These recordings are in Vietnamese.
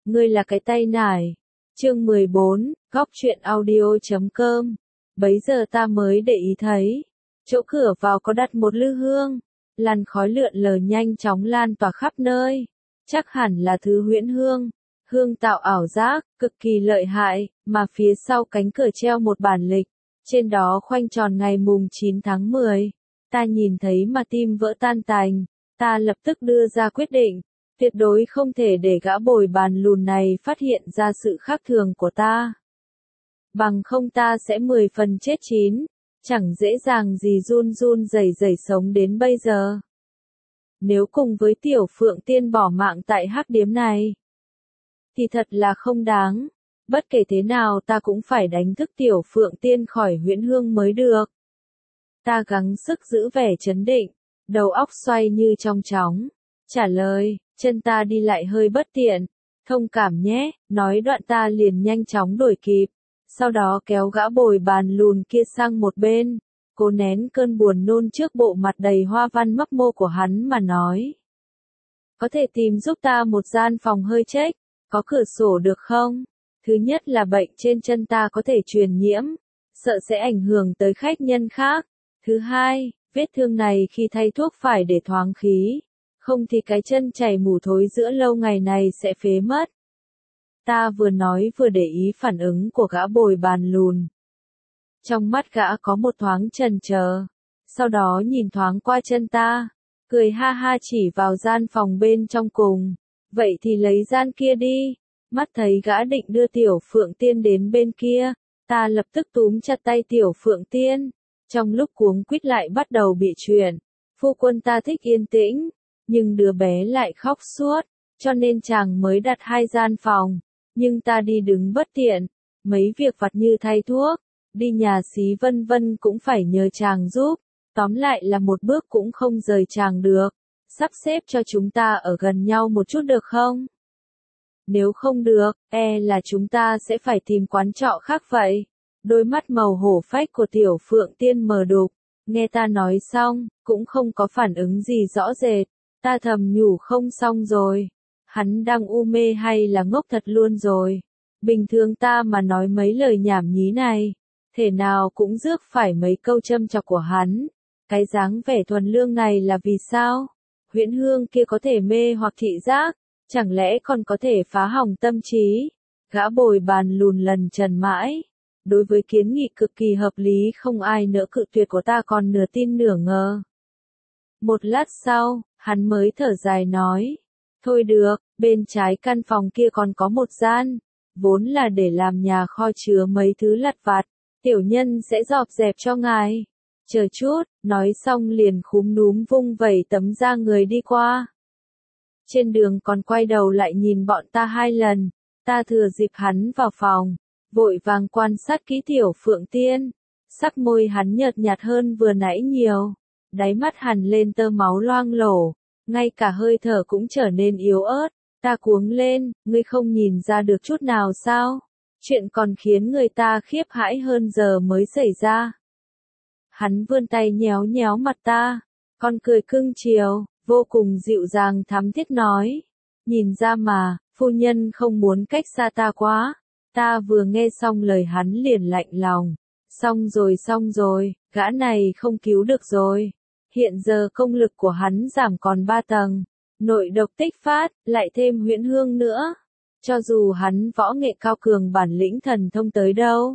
ngươi là cái tay nải. Chương 14, góc truyện audio.com. Bấy giờ ta mới để ý thấy, chỗ cửa vào có đặt một lư hương, làn khói lượn lờ nhanh chóng lan tỏa khắp nơi. Chắc hẳn là thứ huyễn hương, hương tạo ảo giác, cực kỳ lợi hại, mà phía sau cánh cửa treo một bản lịch, trên đó khoanh tròn ngày mùng 9 tháng 10. Ta nhìn thấy mà tim vỡ tan tành, ta lập tức đưa ra quyết định, tuyệt đối không thể để gã bồi bàn lùn này phát hiện ra sự khác thường của ta. Bằng không ta sẽ 10 phần chết chín, chẳng dễ dàng gì run run rẩy rẩy sống đến bây giờ. Nếu cùng với Tiểu Phượng Tiên bỏ mạng tại hắc điếm này, thì thật là không đáng. Bất kể thế nào ta cũng phải đánh thức Tiểu Phượng Tiên khỏi huyễn hương mới được. Ta gắng sức giữ vẻ trấn định, đầu óc xoay như trong chóng. Trả lời, chân ta đi lại hơi bất tiện. Thông cảm nhé, nói đoạn ta liền nhanh chóng đuổi kịp. Sau đó kéo gã bồi bàn lùn kia sang một bên. Cố nén cơn buồn nôn trước bộ mặt đầy hoa văn mấp mô của hắn mà nói. Có thể tìm giúp ta một gian phòng hơi chếch, có cửa sổ được không? Thứ nhất là bệnh trên chân ta có thể truyền nhiễm, sợ sẽ ảnh hưởng tới khách nhân khác. Thứ hai, vết thương này khi thay thuốc phải để thoáng khí, không thì cái chân chảy mủ thối giữa lâu ngày này sẽ phế mất. Ta vừa nói vừa để ý phản ứng của gã bồi bàn lùn. Trong mắt gã có một thoáng chần chờ, sau đó nhìn thoáng qua chân ta, cười ha ha chỉ vào gian phòng bên trong cùng. Vậy thì lấy gian kia đi. Mắt thấy gã định đưa Tiểu Phượng Tiên đến bên kia, ta lập tức túm chặt tay Tiểu Phượng Tiên. Trong lúc cuống quýt lại bắt đầu bị chuyện. Phu quân ta thích yên tĩnh, nhưng đứa bé lại khóc suốt, cho nên chàng mới đặt 2 gian phòng. Nhưng ta đi đứng bất tiện, mấy việc vặt như thay thuốc, đi nhà xí vân vân cũng phải nhờ chàng giúp. Tóm lại là một bước cũng không rời chàng được. Sắp xếp cho chúng ta ở gần nhau một chút được không? Nếu không được, là chúng ta sẽ phải tìm quán trọ khác vậy. Đôi mắt màu hổ phách của Tiểu Phượng Tiên mờ đục, nghe ta nói xong, cũng không có phản ứng gì rõ rệt. Ta thầm nhủ không xong rồi. Hắn đang u mê hay là ngốc thật luôn rồi. Bình thường ta mà nói mấy lời nhảm nhí này, thể nào cũng rước phải mấy câu châm chọc của hắn. Cái dáng vẻ thuần lương này là vì sao? Huyễn hương kia có thể mê hoặc thị giác, chẳng lẽ còn có thể phá hỏng tâm trí? Gã bồi bàn lùn lần trần mãi. Đối với kiến nghị cực kỳ hợp lý không ai nỡ cự tuyệt của ta còn nửa tin nửa ngờ. Một lát sau, hắn mới thở dài nói. Thôi được, bên trái căn phòng kia còn có một gian, vốn là để làm nhà kho chứa mấy thứ lặt vặt, tiểu nhân sẽ dọn dẹp cho ngài. Chờ chút, nói xong liền khúm núm vung vẩy tấm da người đi qua. Trên đường còn quay đầu lại nhìn bọn ta 2 lần, ta thừa dịp hắn vào phòng, vội vàng quan sát kỹ Tiểu Phượng Tiên. Sắc môi hắn nhợt nhạt hơn vừa nãy nhiều, đáy mắt hằn lên tơ máu loang lổ, ngay cả hơi thở cũng trở nên yếu ớt. Ta cuống lên, ngươi không nhìn ra được chút nào sao? Chuyện còn khiến người ta khiếp hãi hơn giờ mới xảy ra. Hắn vươn tay nhéo nhéo mặt ta, con cười cưng chiều, vô cùng dịu dàng thắm thiết nói. Nhìn ra mà, phu nhân không muốn cách xa ta quá. Ta vừa nghe xong lời hắn liền lạnh lòng. Xong rồi, gã này không cứu được rồi. Hiện giờ công lực của hắn giảm còn 3 tầng. Nội độc tích phát, lại thêm huyễn hương nữa. Cho dù hắn võ nghệ cao cường bản lĩnh thần thông tới đâu,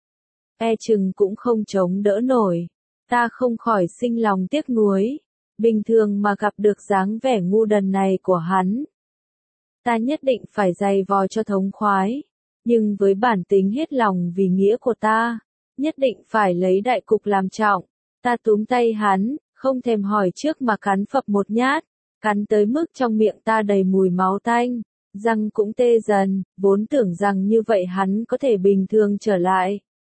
chừng cũng không chống đỡ nổi. Ta không khỏi sinh lòng tiếc nuối. Bình thường mà gặp được dáng vẻ ngu đần này của hắn, ta nhất định phải giày vò cho thống khoái. Nhưng với bản tính hết lòng vì nghĩa của ta, nhất định phải lấy đại cục làm trọng. Ta túm tay hắn, không thèm hỏi trước mà cắn phập một nhát, cắn tới mức trong miệng ta đầy mùi máu tanh, răng cũng tê dần, vốn tưởng rằng như vậy hắn có thể bình thường trở lại.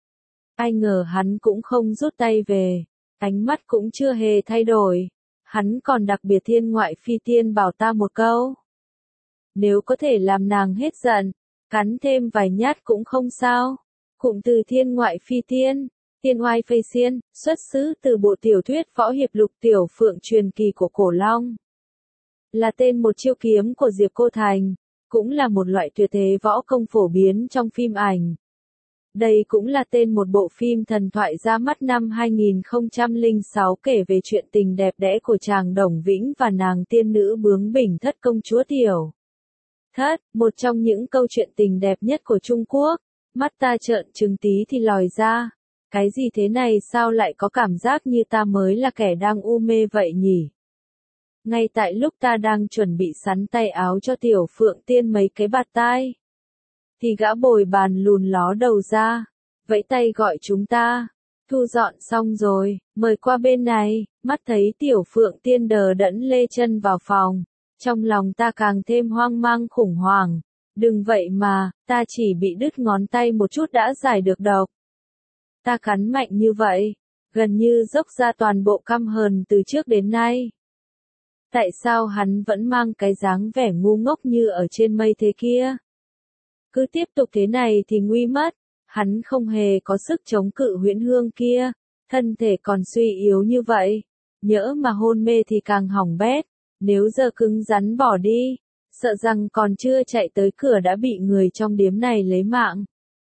Ai ngờ hắn cũng không rút tay về, ánh mắt cũng chưa hề thay đổi. Hắn còn đặc biệt thiên ngoại phi tiên bảo ta một câu. Nếu có thể làm nàng hết giận, cắn thêm vài nhát cũng không sao. Cụm từ thiên ngoại phi tiên, tiên oai phây xiên, xuất xứ từ bộ tiểu thuyết võ hiệp lục Tiểu Phượng truyền kỳ của Cổ Long. Là tên một chiêu kiếm của Diệp Cô Thành. cũng là một loại tuyệt thế võ công phổ biến trong phim ảnh. Đây cũng là tên một bộ phim thần thoại ra mắt năm 2006 kể về chuyện tình đẹp đẽ của chàng Đồng Vĩnh và nàng tiên nữ bướng bỉnh thất công chúa Tiểu Thất, một trong những câu chuyện tình đẹp nhất của Trung Quốc. Mắt ta trợn trừng tí thì lòi ra. Cái gì thế này, sao lại có cảm giác như ta mới là kẻ đang u mê vậy nhỉ? Ngay tại lúc ta đang chuẩn bị sắn tay áo cho Tiểu Phượng Tiên mấy cái bạt tai, thì gã bồi bàn lùn ló đầu ra, vẫy tay gọi chúng ta. Thu dọn xong rồi, mời qua bên này. Mắt thấy Tiểu Phượng Tiên đờ đẫn lê chân vào phòng, trong lòng ta càng thêm hoang mang khủng hoảng. Đừng vậy mà, ta chỉ bị đứt ngón tay một chút đã giải được độc. Ta cắn mạnh như vậy, gần như dốc ra toàn bộ căm hờn từ trước đến nay. Tại sao hắn vẫn mang cái dáng vẻ ngu ngốc như ở trên mây thế kia? Cứ tiếp tục thế này thì nguy mất. Hắn không hề có sức chống cự huyễn hương kia, thân thể còn suy yếu như vậy. Nhỡ mà hôn mê thì càng hỏng bét. Nếu giờ cứng rắn bỏ đi, sợ rằng còn chưa chạy tới cửa đã bị người trong điếm này lấy mạng.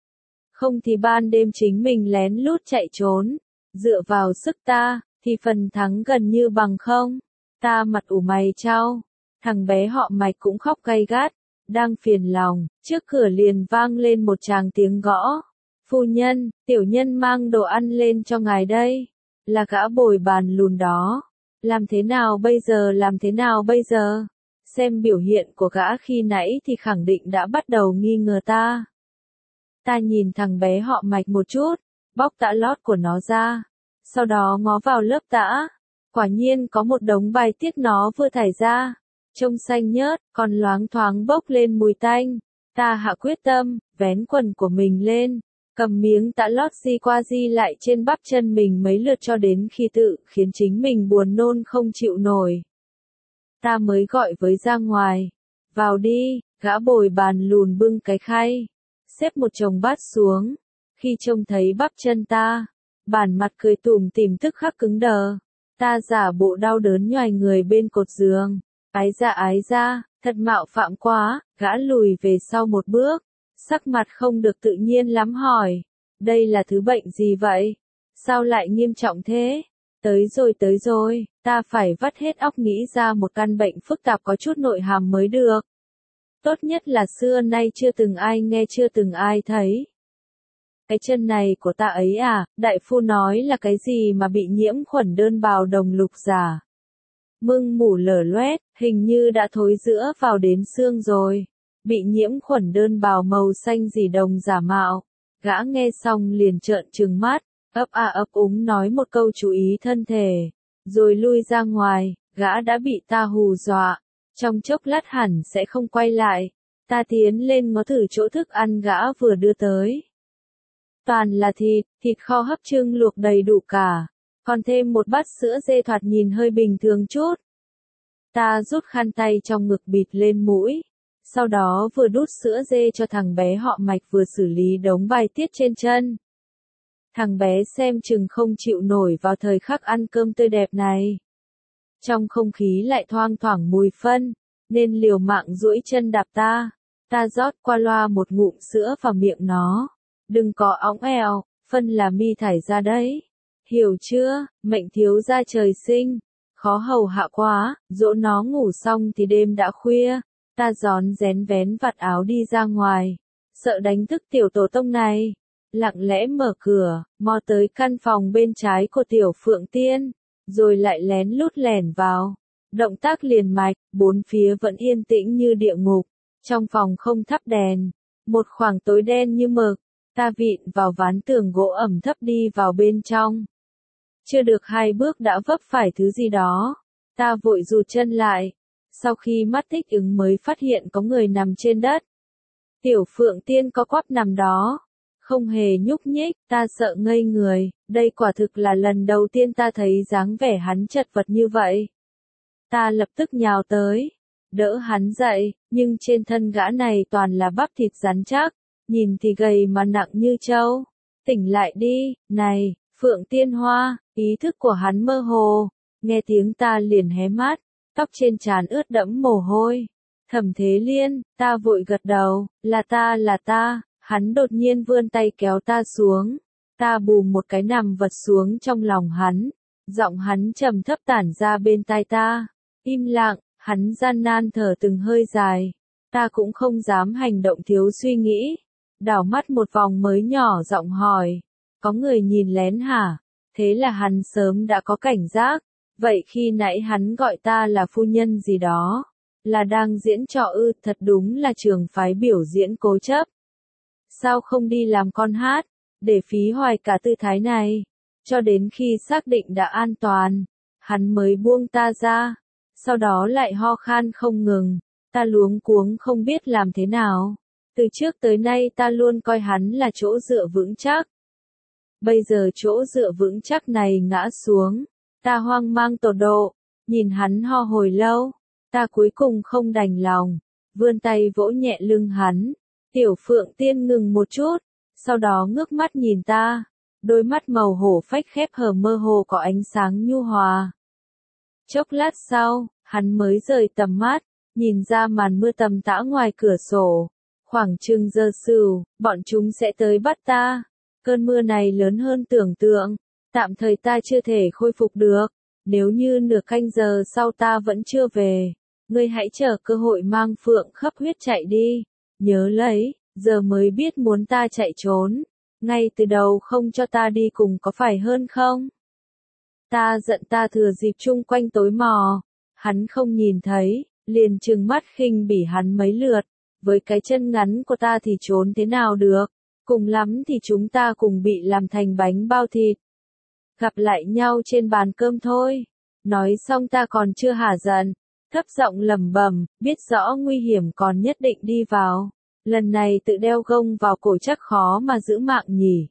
Không thì ban đêm chính mình lén lút chạy trốn. Dựa vào sức ta, thì phần thắng gần như bằng không. Ta mặt ủ mày chau. Thằng bé họ Mạch cũng khóc gay gắt. Đang phiền lòng, trước cửa liền vang lên một tràng tiếng gõ. Phu nhân, tiểu nhân mang đồ ăn lên cho ngài đây. Là gã bồi bàn lùn đó. Làm thế nào bây giờ, làm thế nào bây giờ? Xem biểu hiện của gã khi nãy thì khẳng định đã bắt đầu nghi ngờ ta. Ta nhìn thằng bé họ Mạch một chút, bóc tã lót của nó ra. Sau đó ngó vào lớp tã. Quả nhiên có một đống bài tiết nó vừa thải ra. Trông xanh nhớt, còn loáng thoáng bốc lên mùi tanh. Ta hạ quyết tâm, vén quần của mình lên, cầm miếng tã lót di qua di lại trên bắp chân mình mấy lượt cho đến khi tự khiến chính mình buồn nôn không chịu nổi. Ta mới gọi với ra ngoài. Vào đi. Gã bồi bàn lùn bưng cái khay, xếp một chồng bát xuống. Khi trông thấy bắp chân ta, bản mặt cười tủm tỉm tức khắc cứng đờ. Ta giả bộ đau đớn nhoài người bên cột giường. Ái ra, thật mạo phạm quá. Gã lùi về sau một bước, sắc mặt không được tự nhiên lắm hỏi. Đây là thứ bệnh gì vậy? Sao lại nghiêm trọng thế? Tới rồi, ta phải vắt hết óc nghĩ ra một căn bệnh phức tạp có chút nội hàm mới được. Tốt nhất là xưa nay chưa từng ai nghe, chưa từng ai thấy. Cái chân này của ta ấy à, đại phu nói là cái gì mà bị nhiễm khuẩn đơn bào đồng lục giả. Mưng mủ lở loét, hình như đã thối rữa vào đến xương rồi. Bị nhiễm khuẩn đơn bào màu xanh gì đồng giả mạo. Gã nghe xong liền trợn trừng mắt, ấp úng nói một câu chú ý thân thể. Rồi lui ra ngoài, gã đã bị ta hù dọa. Trong chốc lát hẳn sẽ không quay lại. Ta tiến lên ngó thử chỗ thức ăn gã vừa đưa tới. Toàn là thịt kho hấp trưng luộc đầy đủ cả. Còn thêm một bát sữa dê thoạt nhìn hơi bình thường chút. Ta rút khăn tay trong ngực bịt lên mũi. Sau đó vừa đút sữa dê cho thằng bé họ Mạch vừa xử lý đống bài tiết trên chân. Thằng bé xem chừng không chịu nổi vào thời khắc ăn cơm tươi đẹp này. Trong không khí lại thoang thoảng mùi phân, nên liều mạng duỗi chân đạp ta. Ta rót qua loa một ngụm sữa vào miệng nó. Đừng có óng eo, phân là mi thải ra đấy. Hiểu chưa, mệnh thiếu gia trời sinh. Khó hầu hạ quá, dỗ nó ngủ xong thì đêm đã khuya. Ta rón rén vén vạt áo đi ra ngoài. Sợ đánh thức tiểu tổ tông này. Lặng lẽ mở cửa, mò tới căn phòng bên trái của Tiểu Phượng Tiên. Rồi lại lén lút lẻn vào. Động tác liền mạch, bốn phía vẫn yên tĩnh như địa ngục. Trong phòng không thắp đèn. Một khoảng tối đen như mực. Ta vịn vào ván tường gỗ ẩm thấp đi vào bên trong. Chưa được 2 bước đã vấp phải thứ gì đó. Ta vội rụt chân lại. Sau khi mắt thích ứng mới phát hiện có người nằm trên đất. Tiểu Phượng Tiên có quắp nằm đó. Không hề nhúc nhích, ta sợ ngây người. Đây quả thực là lần đầu tiên ta thấy dáng vẻ hắn chật vật như vậy. Ta lập tức nhào tới. Đỡ hắn dậy, nhưng trên thân gã này toàn là bắp thịt rắn chắc. Nhìn thì gầy mà nặng như trâu. Tỉnh lại đi, này, Phượng Tiên Hoa. Ý thức của hắn mơ hồ. Nghe tiếng ta liền hé mắt. Tóc trên trán ướt đẫm mồ hôi. Thẩm Thế Liên, ta vội gật đầu, là ta, hắn đột nhiên vươn tay kéo ta xuống, ta bùm một cái nằm vật xuống trong lòng hắn, giọng hắn trầm thấp tản ra bên tai ta, im lặng, hắn gian nan thở từng hơi dài, ta cũng không dám hành động thiếu suy nghĩ, đảo mắt một vòng mới nhỏ giọng hỏi, có người nhìn lén hả? Thế là hắn sớm đã có cảnh giác, vậy khi nãy hắn gọi ta là phu nhân gì đó, là đang diễn trò ư? Thật đúng là trường phái biểu diễn cố chấp. Sao không đi làm con hát, để phí hoài cả tư thái này, cho đến khi xác định đã an toàn, hắn mới buông ta ra, sau đó lại ho khan không ngừng, ta luống cuống không biết làm thế nào, từ trước tới nay ta luôn coi hắn là chỗ dựa vững chắc. Bây giờ chỗ dựa vững chắc này ngã xuống, ta hoang mang tột độ, nhìn hắn ho hồi lâu, ta cuối cùng không đành lòng, vươn tay vỗ nhẹ lưng hắn, Tiểu Phượng Tiên ngừng một chút, sau đó ngước mắt nhìn ta, đôi mắt màu hổ phách khép hờ mơ hồ có ánh sáng nhu hòa. Chốc lát sau, hắn mới rời tầm mắt, nhìn ra màn mưa tầm tã ngoài cửa sổ, khoảng chừng giờ sửu, bọn chúng sẽ tới bắt ta. Cơn mưa này lớn hơn tưởng tượng, tạm thời ta chưa thể khôi phục được, nếu như nửa canh giờ sau ta vẫn chưa về, ngươi hãy chờ cơ hội mang Phượng khắp huyết chạy đi, nhớ lấy, giờ mới biết muốn ta chạy trốn, ngay từ đầu không cho ta đi cùng có phải hơn không? Ta giận ta thừa dịp chung quanh tối mò, hắn không nhìn thấy, liền trừng mắt khinh bỉ hắn mấy lượt, với cái chân ngắn của ta thì trốn thế nào được? Cùng lắm thì chúng ta cùng bị làm thành bánh bao thịt. Gặp lại nhau trên bàn cơm thôi. Nói xong ta còn chưa hả giận, thấp giọng lẩm bẩm, biết rõ nguy hiểm còn nhất định đi vào. Lần này tự đeo gông vào cổ chắc khó mà giữ mạng nhỉ.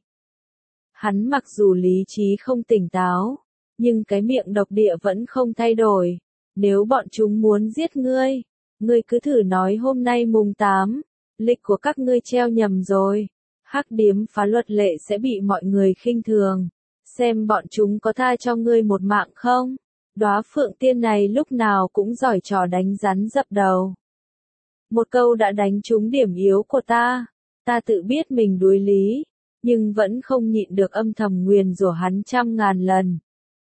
Hắn mặc dù lý trí không tỉnh táo, nhưng cái miệng độc địa vẫn không thay đổi. Nếu bọn chúng muốn giết ngươi cứ thử nói hôm nay mùng 8, lịch của các ngươi treo nhầm rồi. Hắc điếm phá luật lệ sẽ bị mọi người khinh thường, xem bọn chúng có tha cho ngươi một mạng không? Đóa Phượng Tiên này lúc nào cũng giỏi trò đánh rắn dập đầu. Một câu đã đánh trúng điểm yếu của ta tự biết mình đuối lý, nhưng vẫn không nhịn được âm thầm nguyền rủa hắn trăm ngàn lần.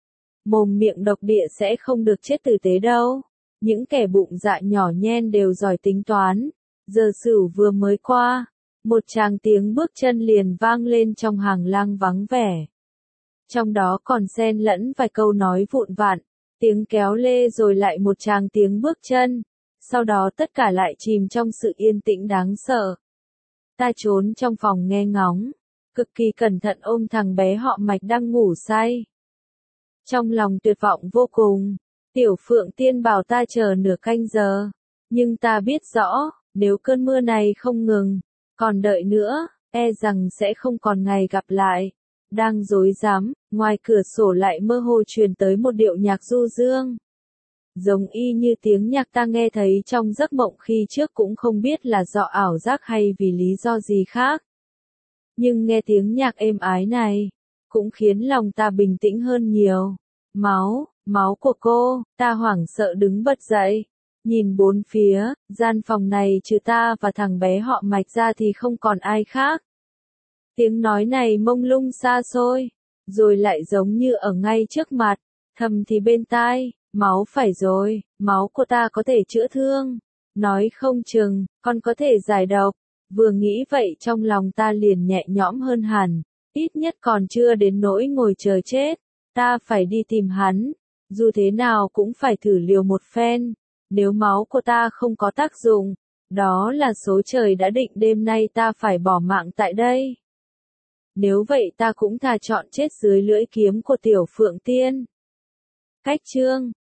Mồm miệng độc địa sẽ không được chết tử tế đâu, những kẻ bụng dạ nhỏ nhen đều giỏi tính toán, giờ sửu vừa mới qua. Một tràng tiếng bước chân liền vang lên trong hàng lang vắng vẻ. Trong đó còn xen lẫn vài câu nói vụn vặt, tiếng kéo lê rồi lại một tràng tiếng bước chân. Sau đó tất cả lại chìm trong sự yên tĩnh đáng sợ. Ta trốn trong phòng nghe ngóng, cực kỳ cẩn thận ôm thằng bé họ Mạch đang ngủ say. Trong lòng tuyệt vọng vô cùng, Tiểu Phượng Tiên bảo ta chờ nửa canh giờ. Nhưng ta biết rõ, nếu cơn mưa này không ngừng, còn đợi nữa, e rằng sẽ không còn ngày gặp lại. Đang rối rắm, ngoài cửa sổ lại mơ hồ truyền tới một điệu nhạc du dương. Giống y như tiếng nhạc ta nghe thấy trong giấc mộng khi trước, cũng không biết là do ảo giác hay vì lý do gì khác. Nhưng nghe tiếng nhạc êm ái này, cũng khiến lòng ta bình tĩnh hơn nhiều. Máu của cô, ta hoảng sợ đứng bật dậy. Nhìn bốn phía, gian phòng này trừ ta và thằng bé họ Mạch ra thì không còn ai khác. Tiếng nói này mông lung xa xôi, rồi lại giống như ở ngay trước mặt, thầm thì bên tai, máu phải rồi, máu của ta có thể chữa thương. Nói không chừng, còn có thể giải độc. Vừa nghĩ vậy trong lòng ta liền nhẹ nhõm hơn hẳn, ít nhất còn chưa đến nỗi ngồi chờ chết. Ta phải đi tìm hắn, dù thế nào cũng phải thử liều một phen. Nếu máu của ta không có tác dụng, đó là số trời đã định đêm nay ta phải bỏ mạng tại đây. Nếu vậy ta cũng thà chọn chết dưới lưỡi kiếm của Tiểu Phượng Tiên. Cách chương